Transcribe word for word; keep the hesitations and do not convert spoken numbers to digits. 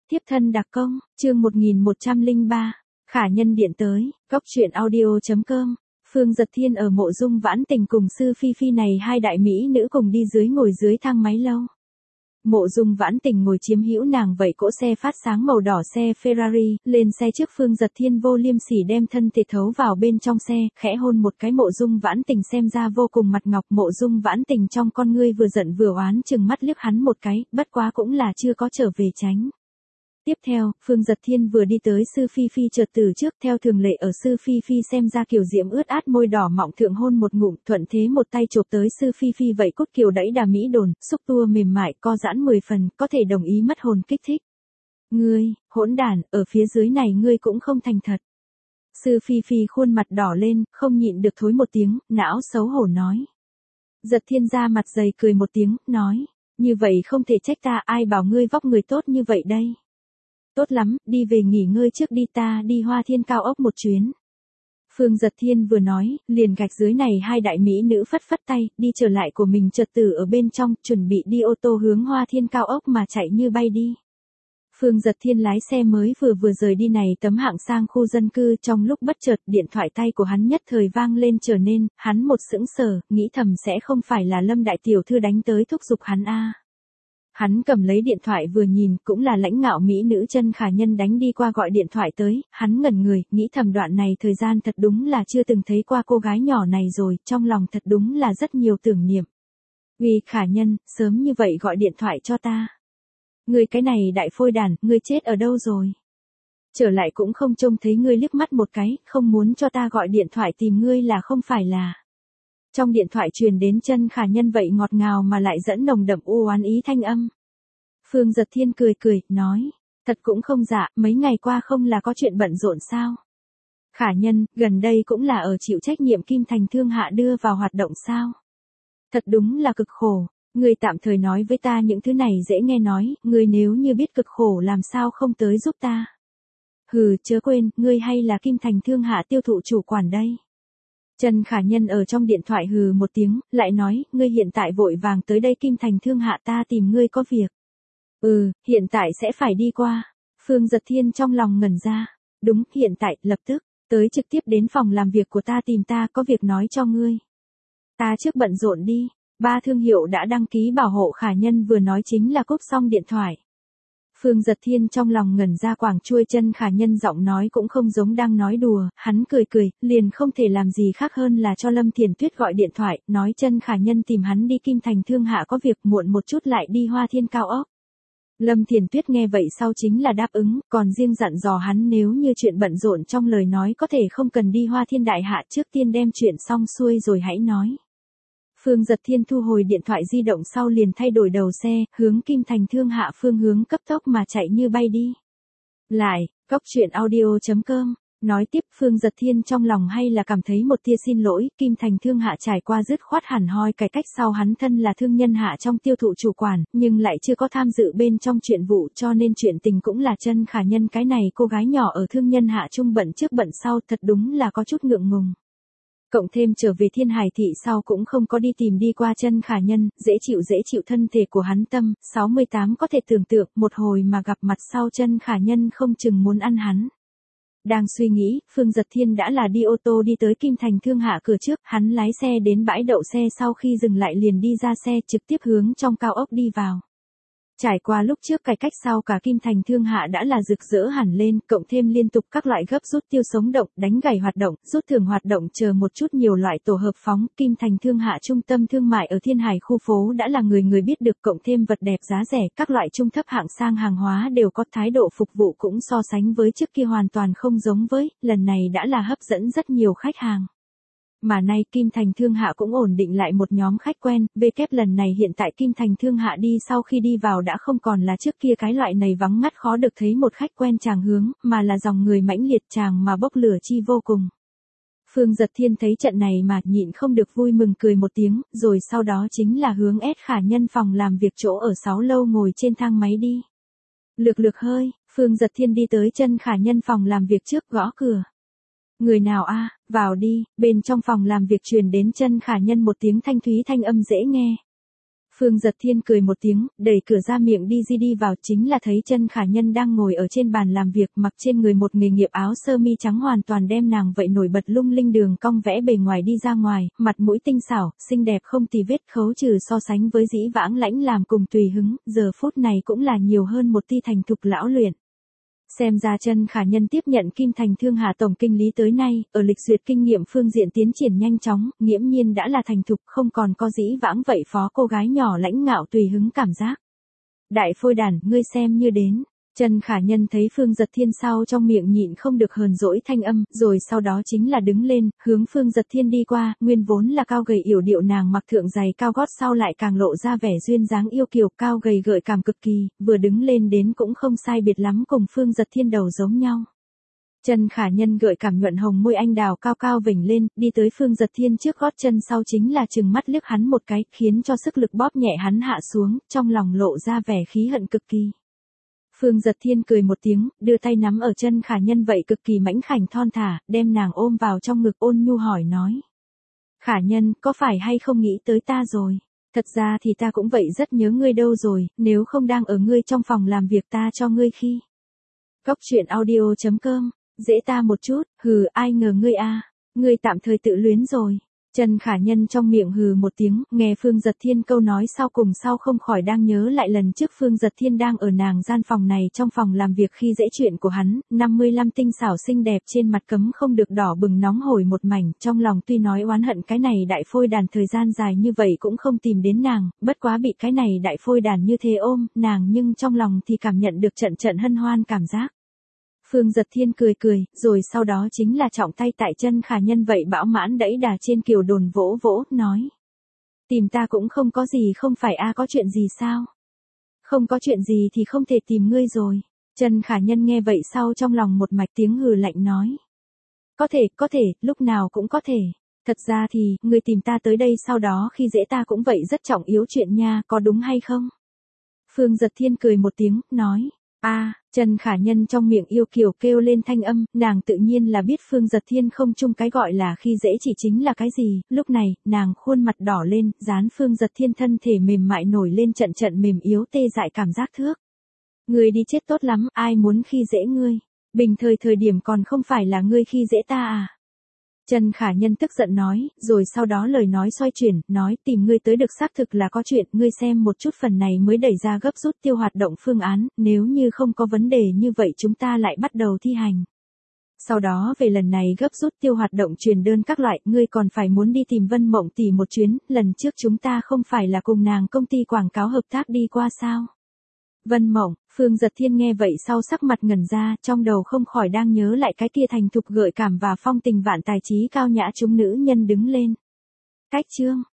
Tiếp thân đặc công, chương một nghìn một trăm lẻ ba, Khả Nhân điện tới, góc truyện audio chấm com. Phương Dật Thiên ở Mộ Dung Vãn Tình cùng Sư Phi Phi này hai đại mỹ nữ cùng đi dưới ngồi dưới thang máy lâu. Mộ Dung Vãn Tình ngồi chiếm hữu nàng vậy cỗ xe phát sáng màu đỏ xe Ferrari, lên xe trước Phương Dật Thiên vô liêm sỉ đem thân thể thấu vào bên trong xe, khẽ hôn một cái Mộ Dung Vãn Tình xem ra vô cùng mặt ngọc. Mộ Dung Vãn Tình trong con ngươi vừa giận vừa oán chừng mắt liếc hắn một cái, bất quá cũng là chưa có trở về tránh. Tiếp theo, Phương Dật Thiên vừa đi tới Sư Phi Phi chợt từ trước theo thường lệ ở Sư Phi Phi xem ra kiều diễm ướt át môi đỏ mọng thượng hôn một ngụm, thuận thế một tay chộp tới Sư Phi Phi vậy cốt kiều đẫy đà mỹ đồn, xúc tua mềm mại, co giãn mười phần, có thể đồng ý mất hồn kích thích. Ngươi, hỗn đản, ở phía dưới này ngươi cũng không thành thật. Sư Phi Phi khuôn mặt đỏ lên, không nhịn được thối một tiếng, não xấu hổ nói. Dật Thiên ra mặt dày cười một tiếng, nói, như vậy không thể trách ta, ai bảo ngươi vóc người tốt như vậy đây. Tốt lắm, đi về nghỉ ngơi trước đi, ta đi Hoa Thiên cao ốc một chuyến. Phương Dật Thiên vừa nói, liền gạch dưới này hai đại mỹ nữ phất phất tay, đi trở lại của mình trật tự ở bên trong, chuẩn bị đi ô tô hướng Hoa Thiên cao ốc mà chạy như bay đi. Phương Dật Thiên lái xe mới vừa vừa rời đi này tấm hạng sang khu dân cư, trong lúc bất chợt điện thoại tay của hắn nhất thời vang lên trở nên, hắn một sững sờ, nghĩ thầm sẽ không phải là Lâm đại tiểu thư đánh tới thúc giục hắn a. Hắn cầm lấy điện thoại vừa nhìn, cũng là lãnh ngạo mỹ nữ Chân Khả Nhân đánh đi qua gọi điện thoại tới, hắn ngẩn người, nghĩ thầm đoạn này thời gian thật đúng là chưa từng thấy qua cô gái nhỏ này rồi, trong lòng thật đúng là rất nhiều tưởng niệm. Vì Khả Nhân, sớm như vậy gọi điện thoại cho ta. Ngươi cái này đại phôi đàn, ngươi chết ở đâu rồi? Trở lại cũng không trông thấy ngươi liếc mắt một cái, không muốn cho ta gọi điện thoại tìm ngươi là không phải là. Trong điện thoại truyền đến Chân Khả Nhân vậy ngọt ngào mà lại dẫn nồng đậm u oán ý thanh âm. Phương Dật Thiên cười cười, nói, thật cũng không dạ, mấy ngày qua không là có chuyện bận rộn sao? Khả Nhân, gần đây cũng là ở chịu trách nhiệm Kim Thành Thương Hạ đưa vào hoạt động sao? Thật đúng là cực khổ, ngươi tạm thời nói với ta những thứ này dễ nghe nói, ngươi nếu như biết cực khổ làm sao không tới giúp ta? Hừ, chớ quên, ngươi hay là Kim Thành Thương Hạ tiêu thụ chủ quản đây. Chân Khả Nhân ở trong điện thoại hừ một tiếng, lại nói, ngươi hiện tại vội vàng tới đây Kim Thành Thương Hạ ta tìm ngươi có việc. Ừ, hiện tại sẽ phải đi qua. Phương Dật Thiên trong lòng ngẩn ra. Đúng, hiện tại, lập tức, tới trực tiếp đến phòng làm việc của ta tìm ta, có việc nói cho ngươi. Ta trước bận rộn đi, ba thương hiệu đã đăng ký bảo hộ Khả Nhân vừa nói chính là cúp xong điện thoại. Phương Dật Thiên trong lòng ngẩn ra quảng chuôi. Chân Khả Nhân giọng nói cũng không giống đang nói đùa, hắn cười cười, liền không thể làm gì khác hơn là cho Lâm Thiền Tuyết gọi điện thoại, nói Chân Khả Nhân tìm hắn đi Kim Thành Thương Hạ có việc, muộn một chút lại đi Hoa Thiên cao ốc. Lâm Thiền Tuyết nghe vậy sau chính là đáp ứng, còn riêng dặn dò hắn nếu như chuyện bận rộn trong lời nói có thể không cần đi Hoa Thiên đại hạ, trước tiên đem chuyện xong xuôi rồi hãy nói. Phương Dật Thiên thu hồi điện thoại di động sau liền thay đổi đầu xe, hướng Kim Thành Thương Hạ phương hướng cấp tốc mà chạy như bay đi. Lại, góc truyện audio chấm com. Nói tiếp, Phương Dật Thiên trong lòng hay là cảm thấy một tia xin lỗi, Kim Thành Thương Hạ trải qua dứt khoát hẳn hoi cải cách sau hắn thân là thương nhân hạ trong tiêu thụ chủ quản, nhưng lại chưa có tham dự bên trong chuyện vụ, cho nên chuyện tình cũng là Chân Khả Nhân cái này cô gái nhỏ ở thương nhân hạ chung bận trước bận sau, thật đúng là có chút ngượng ngùng. Cộng thêm trở về Thiên Hải thị sau cũng không có đi tìm đi qua Chân Khả Nhân, dễ chịu dễ chịu thân thể của hắn tâm, sáu mươi tám có thể tưởng tượng, một hồi mà gặp mặt sau Chân Khả Nhân không chừng muốn ăn hắn. Đang suy nghĩ, Phương Dật Thiên đã là đi ô tô đi tới Kim Thành Thương Hạ cửa trước, hắn lái xe đến bãi đậu xe sau khi dừng lại liền đi ra xe trực tiếp hướng trong cao ốc đi vào. Trải qua lúc trước cải cách sau cả Kim Thành Thương Hạ đã là rực rỡ hẳn lên, cộng thêm liên tục các loại gấp rút tiêu sống động, đánh gảy hoạt động, rút thưởng hoạt động chờ một chút nhiều loại tổ hợp phóng, Kim Thành Thương Hạ trung tâm thương mại ở Thiên Hải khu phố đã là người người biết được, cộng thêm vật đẹp giá rẻ, các loại trung thấp hạng sang hàng hóa đều có, thái độ phục vụ cũng so sánh với trước kia hoàn toàn không giống với, lần này đã là hấp dẫn rất nhiều khách hàng. Mà nay Kim Thành Thương Hạ cũng ổn định lại một nhóm khách quen, về kép lần này hiện tại Kim Thành Thương Hạ đi sau khi đi vào đã không còn là trước kia cái loại này vắng ngắt khó được thấy một khách quen chàng hướng, mà là dòng người mãnh liệt chàng mà bốc lửa chi vô cùng. Phương Dật Thiên thấy trận này mà nhịn không được vui mừng cười một tiếng, rồi sau đó chính là hướng S Khả Nhân phòng làm việc chỗ ở sáu lâu ngồi trên thang máy đi. Lược lược hơi, Phương Dật Thiên đi tới Chân Khả Nhân phòng làm việc trước gõ cửa. Người nào a, à, vào đi, bên trong phòng làm việc truyền đến Chân Khả Nhân một tiếng thanh thúy thanh âm dễ nghe. Phương Giật Thiên cười một tiếng, đẩy cửa ra miệng đi di đi vào, chính là thấy Chân Khả Nhân đang ngồi ở trên bàn làm việc, mặc trên người một nghề nghiệp áo sơ mi trắng hoàn toàn đem nàng vậy nổi bật lung linh đường cong vẽ bề ngoài đi ra ngoài, mặt mũi tinh xảo, xinh đẹp không tì vết, khấu trừ so sánh với dĩ vãng lãnh làm cùng tùy hứng, giờ phút này cũng là nhiều hơn một ti thành thục lão luyện. Xem ra Chân Khả Nhân tiếp nhận Kim Thành Thương Hà tổng kinh lý tới nay, ở lịch duyệt kinh nghiệm phương diện tiến triển nhanh chóng, nghiễm nhiên đã là thành thục, không còn có dĩ vãng vậy phó cô gái nhỏ lãnh ngạo tùy hứng cảm giác. Đại phôi đàn, ngươi xem như đến. Chân Khả Nhân thấy Phương Giật Thiên sau trong miệng nhịn không được hờn dỗi thanh âm, rồi sau đó chính là đứng lên, hướng Phương Giật Thiên đi qua, nguyên vốn là cao gầy yểu điệu nàng mặc thượng giày cao gót sau lại càng lộ ra vẻ duyên dáng yêu kiều, cao gầy gợi cảm cực kỳ, vừa đứng lên đến cũng không sai biệt lắm cùng Phương Giật Thiên đầu giống nhau. Chân Khả Nhân gợi cảm nhuận hồng môi anh đào cao cao vểnh lên, đi tới Phương Giật Thiên trước gót chân sau chính là chừng mắt liếc hắn một cái, khiến cho sức lực bóp nhẹ hắn hạ xuống, trong lòng lộ ra vẻ khí hận cực kỳ. Phương Giật Thiên cười một tiếng, đưa tay nắm ở Chân Khả Nhân vậy cực kỳ mảnh khảnh thon thả, đem nàng ôm vào trong ngực ôn nhu hỏi nói. Khả Nhân, có phải hay không nghĩ tới ta rồi? Thật ra thì ta cũng vậy rất nhớ ngươi đâu rồi, nếu không đang ở ngươi trong phòng làm việc ta cho ngươi khi. Góc truyện audio chấm com, dễ ta một chút, hừ, ai ngờ ngươi a, ngươi tạm thời tự luyến rồi. Chân Khả Nhân trong miệng hừ một tiếng, nghe Phương Giật Thiên câu nói sau cùng sau không khỏi đang nhớ lại lần trước Phương Giật Thiên đang ở nàng gian phòng này trong phòng làm việc khi dễ chuyện của hắn, năm mươi lăm tinh xảo xinh đẹp trên mặt cấm không được đỏ bừng nóng hổi một mảnh, trong lòng tuy nói oán hận cái này đại phôi đàn thời gian dài như vậy cũng không tìm đến nàng, bất quá bị cái này đại phôi đàn như thế ôm, nàng nhưng trong lòng thì cảm nhận được trận trận hân hoan cảm giác. Phương Giật Thiên cười cười, rồi sau đó chính là trọng tay tại Chân Khả Nhân vậy bão mãn đẫy đà trên kiều đồn vỗ vỗ, nói. Tìm ta cũng không có gì không phải a, có chuyện gì sao? Không có chuyện gì thì không thể tìm ngươi rồi. Chân Khả Nhân nghe vậy sau trong lòng một mạch tiếng hừ lạnh nói. Có thể, có thể, lúc nào cũng có thể. Thật ra thì, ngươi tìm ta tới đây sau đó khi dễ ta cũng vậy rất trọng yếu chuyện nha, có đúng hay không? Phương Giật Thiên cười một tiếng, nói. A, à, Chân Khả Nhân trong miệng yêu kiều kêu lên thanh âm, nàng tự nhiên là biết Phương Giật Thiên không chung cái gọi là khi dễ chỉ chính là cái gì, lúc này, nàng khuôn mặt đỏ lên, dán Phương Giật Thiên thân thể mềm mại nổi lên trận trận mềm yếu tê dại cảm giác thước. Ngươi đi chết tốt lắm, ai muốn khi dễ ngươi, bình thời thời điểm còn không phải là ngươi khi dễ ta à. Chân Khả Nhân tức giận nói, rồi sau đó lời nói xoay chuyển, nói tìm ngươi tới được xác thực là có chuyện, ngươi xem một chút phần này mới đẩy ra gấp rút tiêu hoạt động phương án, nếu như không có vấn đề như vậy chúng ta lại bắt đầu thi hành. Sau đó về lần này gấp rút tiêu hoạt động truyền đơn các loại, ngươi còn phải muốn đi tìm Vân Mộng tỷ một chuyến, lần trước chúng ta không phải là cùng nàng công ty quảng cáo hợp tác đi qua sao? Vân Mộng, Phương Giật Thiên nghe vậy sau sắc mặt ngẩn ra, trong đầu không khỏi đang nhớ lại cái kia thành thục gợi cảm và phong tình vạn tài trí cao nhã chúng nữ nhân đứng lên. Cách chương